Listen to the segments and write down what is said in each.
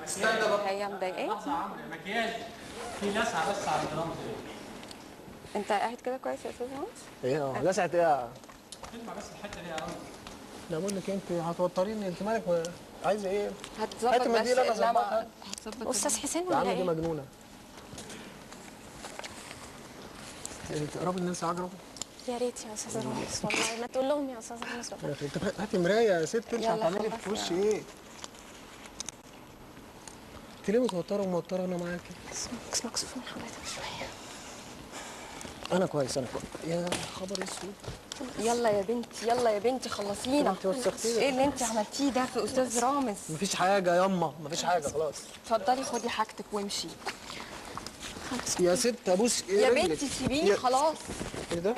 هي مضايقاك؟ لحظه يا عمرو، المكياج في لسعه بس على الجرام. انت قاعد كده كويس يا استاذ هانس؟ ايه لسعت ايه؟ تسمع بس الحته دي يا عمرو. لا بقول لك انت هتوتريني، انت مالك عايزه ايه؟ هتظبط هات بس المنديل انا اظبطها. استاذ حسين يا ولا عم دي ايه؟ مجنونه. تقربي ننسى عجرب. يا ريت يا استاذ رامز والله، ما تقول لهم يا استاذ رامز والله. انت هاتي مرايه يا ست، انت يلا هتعملي خلاص في وشي يا ايه؟ انت ليه متوتره انا معاكي؟ اسمك مكسوف من حضرتك شويه. انا كويس يا خبر اسود. يلا يا بنتي يلا يا بنتي خلصينا. انت وسختيني. ايه اللي انت عملتيه ده في استاذ رامز؟ مفيش حاجه ياما، مفيش حاجه خلاص. اتفضلي خدي حاجتك وامشي. يا ست ابوس ايه يا رجلك. بنتي سيبيني خلاص. ايه ده؟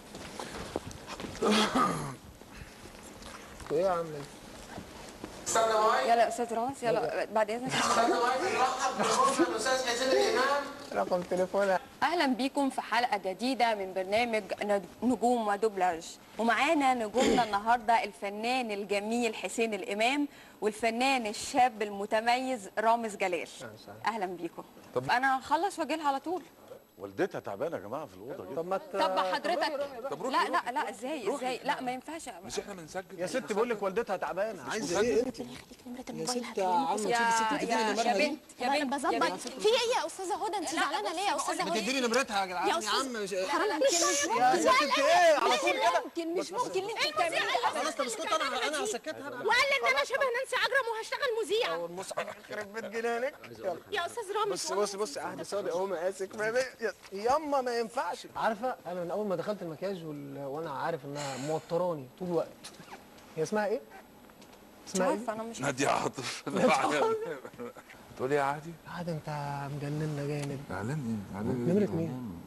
ايه يا عم؟ استنى معايا. يلا يا استاذ رامز يلا بعد اذنك. استنى معايا نرحب بمرشد الاستاذ حسين الامام. رقم تليفونها. اهلا بيكم في حلقه جديده من برنامج نجوم ودوبلاج، ومعانا نجومنا النهارده الفنان الجميل حسين الامام والفنان الشاب المتميز رامز جلال. اهلا بيكم. طب انا هخلص واجي لها على طول. والدتها تعبانه يا جماعه في الاوضه جدا. طب حضرتك لا ازاي لا ما ينفعش. مش احنا بنسجل يا ست بقول لك والدتها تعبانه، عايزه ايه انت؟ يا ست يا عم يا بنت بظبط في ايه يا استاذه هدى؟ انت زعلانه ليه يا استاذه هدى؟ بتديني نمرتها يا جدعان. يا عم مش حرام مش يا ست انت ايه على طول كده؟ مش ممكن اللي انت بتعمليه. خلاص طب اسكت، انا هسكتها. وقال لي ان انا شبه نانسي عجرم وهشتغل مذيعه. اول مصحف يخرب بيت جنانك. يا استاذ رامز بص اهدى سوري اهو مقاسك ياما ما ينفعش. عارفه انا من اول ما دخلت المكياج وانا عارف انها موتراني طول الوقت. هي اسمها ايه؟ اسمها ايه؟ انا مش نادية عاطف. تقول ايه يا عادي؟ عادي انت مجننا جامد. اعلان ايه؟ اعلان نمرة مين؟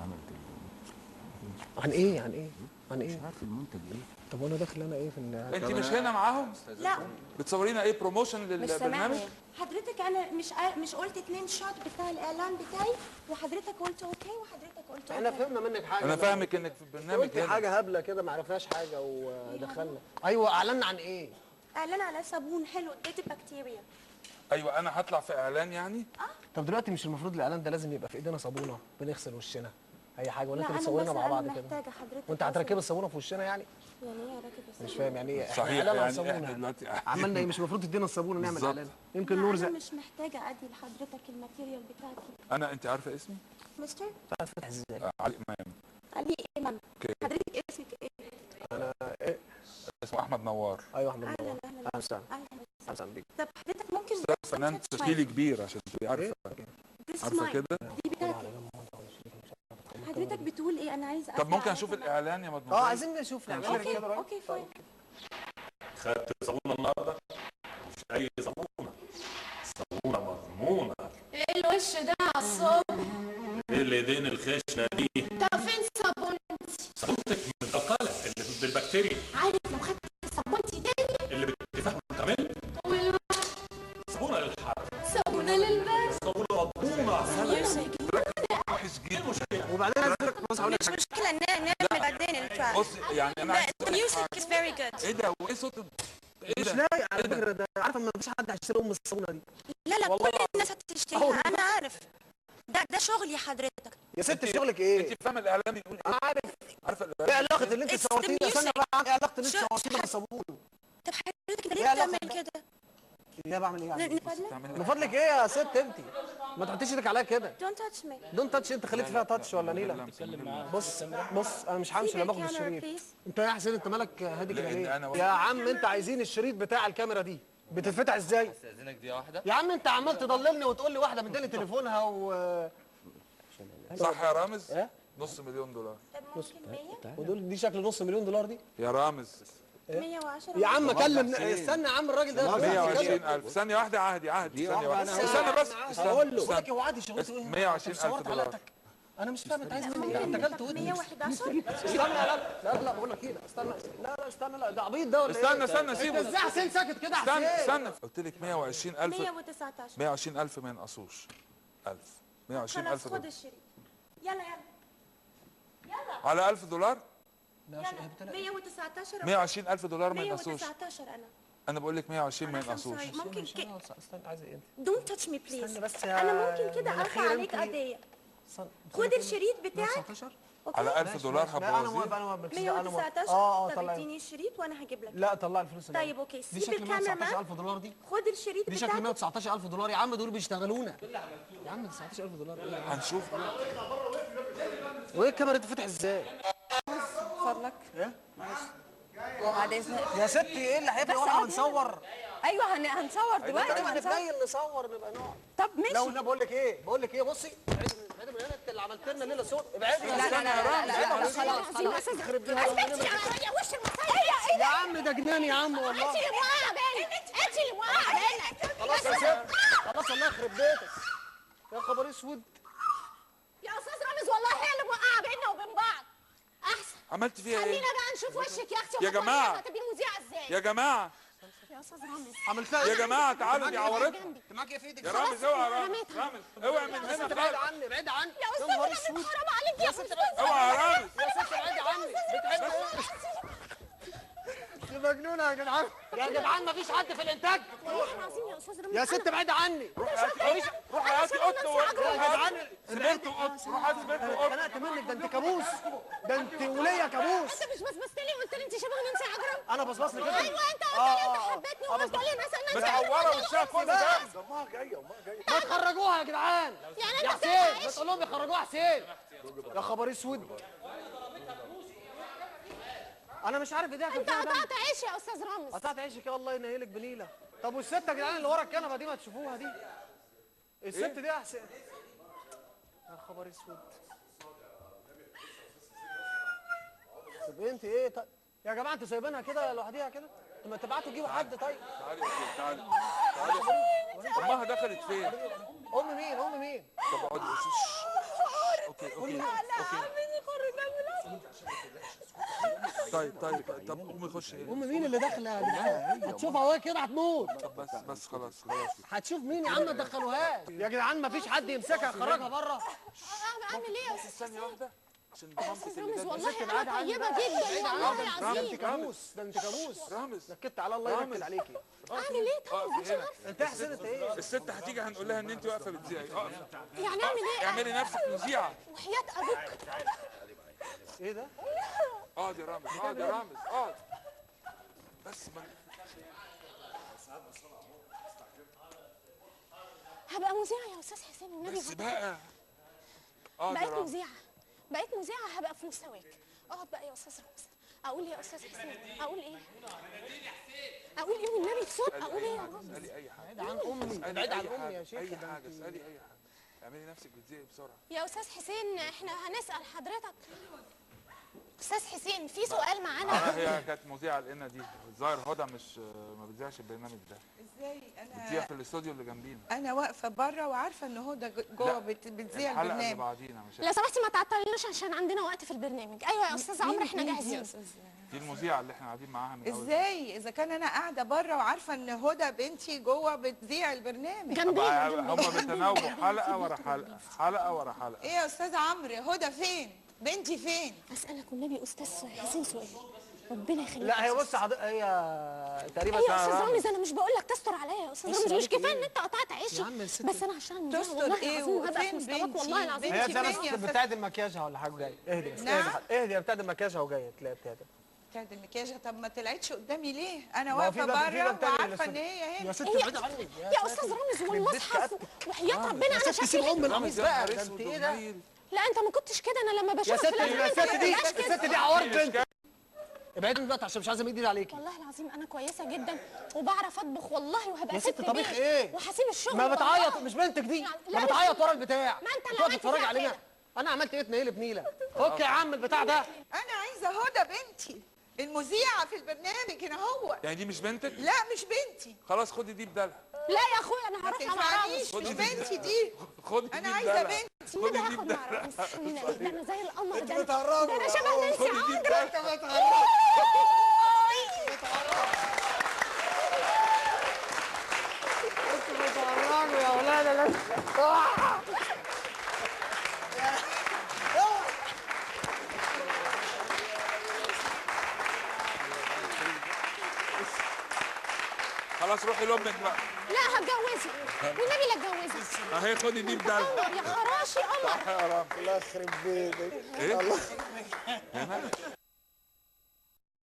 عن ايه؟ مش عارف المنتج ايه. طب وانا داخل انا ايه في انت مش هنا معاهم؟ لا بتصورينا ايه بروموشن مش للبرنامج؟ سامعني. حضرتك انا مش قلت 2 شوت بتاع الاعلان بتاعي وحضرتك قلت اوكي وحضرتك قلت احنا فهمنا منك حاجه. انا فاهمك انك في البرنامج قلت هنا. حاجه هبله كده ما عرفناش حاجه ودخلنا. ايوه اعلنا عن ايه؟ اعلان على صابون حلو ضد البكتيريا. ايوه انا هطلع في اعلان يعني. طب دلوقتي مش المفروض الاعلان ده لازم يبقى في ايدينا صابونه بنغسل وشنا اي حاجه، ولا انت بتصورينا مع بعض كده؟ محتاجه حضرتك. وانت هتركبي الصابونه في وشنا يعني؟ يعني ايه راكب الصابون؟ مش فاهم يعني ايه. صحيح اعلان عن يعني الصابونه احنا دلوقتي عملنا ايه؟ مش المفروض تدينا الصابونه نعمل بالظبط. اعلان؟ يمكن لا، نرزق. انا مش محتاجه ادي لحضرتك الماتيريال بتاعتي. انت عارفه اسمي؟ مستر علي امام. علي امام. اوكي. حضرتك اسمك ايه؟ انا ايه؟ اسمه احمد نوار. ايوه احمد نور. اهلا اهلا وسهلا. اهلا بيك. طب حضرتك ممكن ده فنان تشكيلي كبير عشان تبقي عارفه. عارفه كده؟ دي بتاعتي. حضرتك بتقول ايه؟ انا عايزه طب ممكن اشوف الاعلان يا مدموزيل؟ عايزين نشوف الاعلان كده. اوكي فاين. خدت صابونه النهارده؟ مش اي صابونه، صابونه مضمونه. ايه الوش ده يا الصبح؟ ايه الايدين الخشنه دي؟ طب فين صابونتي؟ صابونتك متقله اللي بالبكتيريا. عارف لو خدت صابونتي تاني اللي بتفهم وتعمل صابونه للحر، صابونه للبس. صابونه مضمونه. وحش جدا. وبعدين عايز اقول لك بص هقول لك مش مشكله نعمل بعدين التراك. بص يعني انا عايز The music is very good. ايه ده وايه صوت ايه مش ده؟ لاقي على فكره ده. عارفه ما فيش حد هيشتري الصابونه دي. لا كل الناس هتشتريها انا عارف. ده شغلي حضرتك. يا ست شغلك ايه؟ انت فاهمه الاعلان بيقول ايه؟ انا عارف. عارفه ايه الاعلان؟ علاقه اللي انت It's the صورتيه ده؟ ثانيه music. بقى، ايه علاقه اللي انت شو- صورتيه بالصابون؟ طب حضرتك انت إيه ليه علاقة بتعمل ده؟ كده؟ ليه بعمل ايه يعني؟ نفضلك؟ من فضلك ايه يا ست انت؟ ما تحطيش ايدك عليا كده. Don't touch me. دون تاتش. انت خليت فيها تاتش ولا نيله؟ بص انا مش همشي الا باخد الشريط. انت يا حسين انت مالك هادي كده لأن ليه؟ أنا يا عم انت عايزين الشريط بتاع الكاميرا دي بتتفتح ازاي؟ استاذنك دقيقه واحده. يا عم انت عمال تضللني وتقول لي واحده مداني تليفونها صح يا رامز؟ ايه؟ نص مليون دولار. طب ممكن 100؟ ودول دي شكل نص مليون دولار دي؟ يا رامز 110؟ يا عم كلم استنى يا عم الراجل ده 120,000. ثانيه واحده عهدي ثانيه واحده. استنى بس هقول له استنى. بقول لك هو عادي شغلته ايه؟ 120,000 دولار. انا مش فاهم انت عايز مني ايه؟ انت كلت ودني. 111؟ استنى لا بقول لك ايه استنى. لا استنى لا ده عبيط ده ولا ايه؟ استنى انت سيبه. ازاي حسين ساكت كده يا حسين؟ استنى قلت لك 120,000. 119. 120,000 ما ينقصوش 1000. 120,000 خلاص خد دولار الشريط. يلا على 1000 دولار. يلا 119. 120,000 دولار ما ينقصوش. 119 انا. انا بقول لك 120 ما ينقصوش. ممكن استنى عايزه ايه انت؟ دونت تاتش مي بليز. استنى بس يا انا ممكن كده ارفع مناخير عليك انت. قضيه. استنى. خد الشريط بتاعك. 19 على 1000 دولار انا موافق هبوظيه. انا موافق بس لا، انا موافق 119. طب طلع اديني الشريط وانا هجيب لك. لا طلع الفلوس اللي طيب اوكي دي سيب شكل الكاميرا 119,000 دولار دي. خد الشريط دي شكل بتاعك. 119,000 دولار يا عم، دول بيشتغلونا يا عم. 19,000 دولار إيه؟ هنشوف. وايه الكاميرا دي تفتح ازاي؟ فضلك ايه؟ بعد اذنك يا ستي ايه اللي هيفرق بس واحنا اقعد بنصور؟ ايوه هنصور دلوقتي ايوه هنصور. نتنيل نصور نبقى نقعد. طب ماشي. لو انا بقول لك ايه بصي ابعدي من هنا، انت اللي عملت لنا ليله سود. ابعدي لا لا لا لا خلاص يخرب بيت يا وش المصايب. يا عم ده جنان يا عم والله. انت اللي موقعه بينك، انت اللي موقعه بينك. خلاص يا ست خلاص الله يخرب بيتك. يا خبر اسود. يا استاذ رامز والله هي اللي موقعه بيننا وبين بعض. احسن عملت فيها خلينا ايه؟ بقى نشوف وشك يا اختي. يا جماعة. هتبقي مذيعه ازاي؟ يا جماعه يا استاذ رامز عملتها يا جماعه تعالوا دي عورتكم. انت معاك ايه في ايدك؟ يا رامز اوعى يا رامز. رامز اوعى من هنا ابعد خالص. عني ابعد عني. يا استاذ رامز حرام عليك يا استاذ اوعى يا رامز. يا ست ابعدي عني. دي مجنونه يا جدعان. يا جدعان مفيش حد في الانتاج. والله العظيم يا استاذ رامز. يا ست ابعدي عني. روح هاتي قط يا جدعان سبرت وقط. روح هاتي سبرت وقط. اتخنقت منك. ده انت كابوس. ده انت وليه كابوس. انت مش بصبصت لي وقلت لي انت شبه نانسي عجرم؟ انا بصبص لك كده. ايوه انت قلت لي انت حبيتني وقلت لي مثلا نانسي متعوره وشها كل ده. ما تخرجوها يا جدعان. يعني يا انت حسين ما تقول لهم يخرجوها حسين. يا خبر اسود. انا مش عارف ايديها كان انت فيها دم. قطعت عيش يا استاذ رامز. قطعت عيشك يا الله ينيلك بنيله. طب والست يا جدعان اللي ورا الكنبه دي ما تشوفوها دي؟ الست دي يا حسين. يا خبر اسود. طب انت ايه طيب؟ يا جماعه انتوا سايبينها كده لوحديها كده؟ طب ما تبعتوا تجيبوا حد طيب. تعالي تعالي امها دخلت فين؟ ام مين؟ ام مين؟ طب اقعدي. اوكي اوكي طيب طب قومي خشي هنا. ام مين اللي داخله يا جدعان؟ هتشوفها وهي كده هتموت. طب بس خلاص. هتشوف مين يا عم ما تدخلوهاش. يا جدعان ما فيش حد يمسكها يخرجها بره. اعمل ايه يا استاذ ثانيه واحده عشان استاذ مامتك رامز؟ اللي والله انا طيبه جدا والله العظيم. ده انت كابوس. ده انت كابوس. رامز نكدت على الله ينكد عليكي. اعمل ايه طيب؟ اقفي هنا. انت يا حسين انت ايه؟ الست هتيجي هنقول لها ان انت واقفه بتذيعي. اقفي يعني اعمل ايه؟ اعملي نفسك مذيعه. وحياة ابوك ايه ده؟ اقعد يا رامز اقعد يا رامز اقعد. بس ما هبقى مذيعه يا استاذ حسين النبي. بس بقى اقعد يا بقيت رامز. مذيعه بقيت مذيعه هبقى في مستواك. اقعد بقى يا استاذ رامز. اقول ايه يا استاذ حسين؟ اقول ايه؟ اقول ايه والنبي بصوت؟ اقول ايه يا رامز؟ اسالي اي حاجه. بعيد عن امي. اسالي بعيد عن اي امي يا حاجه. شيخ. اي حاجه اسالي اي حاجه. اعملي نفسك بتذيعي بسرعه. يا استاذ حسين احنا هنسال حضرتك. استاذ حسين في سؤال معانا. هي كانت مذيعه لقينا دي. الظاهر هدى مش ما بتذيعش البرنامج ده. ازاي بتذيع في الاستوديو اللي جنبينا. انا واقفه بره وعارفه ان هدى جوه بتذيع الحلقه اللي البرنامج. بعدينا مش لو سمحتي ما تعطلناش عشان عندنا وقت في البرنامج. ايوه يا استاذ عمرو احنا مين جاهزين. يا أستاذ؟ دي المذيعه اللي احنا قاعدين معاها من اول. ازاي اذا كان انا قاعده بره وعارفه ان هدى بنتي جوه بتذيع البرنامج؟ جنبينا هم بيتناوبوا حلقه ورا حلقه حلقه ورا حلقه. ايه يا استاذ عمرو هدى فين؟ بنتي فين؟ اسالك والنبي استاذ حسين سؤال ربنا يخليك. لا هي بص هي تقريبا ايوه يا استاذ رامز انا مش بقول لك تستر عليا يا استاذ رامز. مش كفايه ان انت قطعت عيشي. بس انا هشتغل مذيعة تستر والله ايه العظيم هبقى في وفين مستواك بنتي؟ والله العظيم. هي بنتي بس فين يا أستاذ؟ بتعدل مكياجها ولا حاجه جايه. اهدي بس نعم؟ اهدي هي بتعدل مكياجها وجايه تلاقيها بتعدل. بتاعت المكياج. طب ما طلعتش قدامي ليه؟ انا ما هو في واقفه باب- في بره باب تاني وعارفه للأستاذ. ان هي يا هنا. ست هي- بعيد عني. يا استاذ رامز والمصحف وحياة ربنا انا ست سيب شكلي. ام القميص بقى. ده انت ايه ده؟ لا انت ما كنتش كده. انا لما يا بشوفك ست في الافلام انت الست ما دي بتبقاش كده. الست دي عورت بنت. ابعدي دلوقتي عشان مش عايزه امد ايدي عليكي. والله العظيم انا كويسه جدا وبعرف اطبخ والله وهبقى يا ست ست طبيخ بيت ايه؟ وهسيب الشغل. ما بتعيط والله. مش بنتك دي. لا، ما مش بتعيط بنتي. ورا البتاع. ما انت اللي تقعد عملت تتفرج فيها علينا. كده. انا عملت ايه تنيلي بنيله؟ اوكي يا عم البتاع ده. انا عايزه هدى بنتي المذيعه في البرنامج هنا هو. يعني دي مش بنتك؟ لا مش بنتي. خلاص خدي دي بدالها. لا يا اخويا انا ما هروح مع رامز. تنفعنيش مش بنتي دي. خدي انا دي عايزه بدالها. بنتي. النبي خدي دي هاخد مع بدالها. رامز. ده انا زي القمر. انتوا ده بتهرجوا. ده انا شبه نانسي خدي دي عجرم. بدالها. بتهرجوا يا ولاد خلاص روحي لامك بقى. لا هتجوزه والنبي لا اتجوزه. اهي خدي دي بدل. يا خراشي قمر. صح يا رامز. الله يخرب بيتك. ايه؟ الله